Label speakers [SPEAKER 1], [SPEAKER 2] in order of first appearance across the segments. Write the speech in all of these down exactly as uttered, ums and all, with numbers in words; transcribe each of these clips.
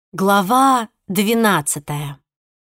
[SPEAKER 1] Глава двенадцатая.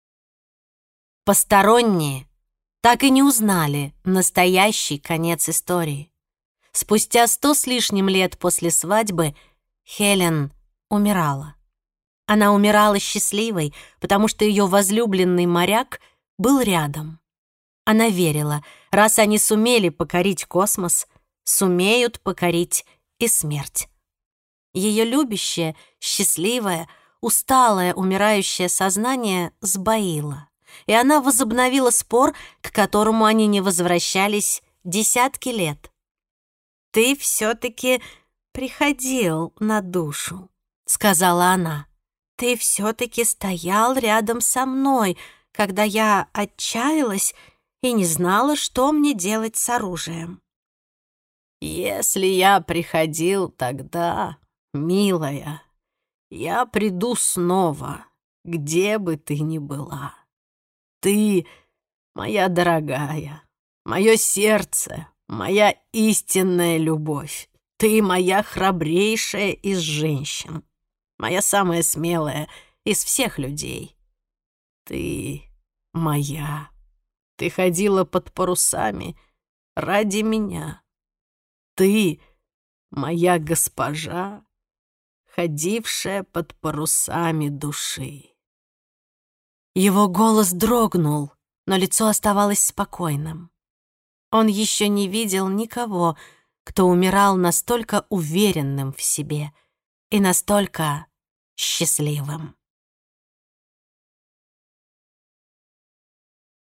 [SPEAKER 1] Посторонние так и не узнали настоящий конец истории. Спустя сто с лишним лет после свадьбы Хелен умирала. Она умирала счастливой, потому что ее возлюбленный моряк был рядом. Она верила, раз они сумели покорить космос, сумеют покорить и смерть. Ее любящее, счастливое, усталое, умирающее сознание сбоило, и она возобновила спор, к которому они не возвращались десятки лет. «Ты все-таки приходил на душу», — сказала она. «Ты все-таки стоял рядом со мной, когда я отчаялась и не знала, что мне делать с оружием». «Если я приходил тогда, милая, я приду снова, где бы ты ни была. Ты, моя дорогая, мое сердце, моя истинная любовь. Ты моя храбрейшая из женщин, моя самая смелая из всех людей. Ты моя. Ты ходила под парусами ради меня. Ты моя госпожа, ходившая под парусами души». Его голос дрогнул, но лицо оставалось спокойным. Он еще не видел никого, кто умирал настолько уверенным в себе и настолько счастливым.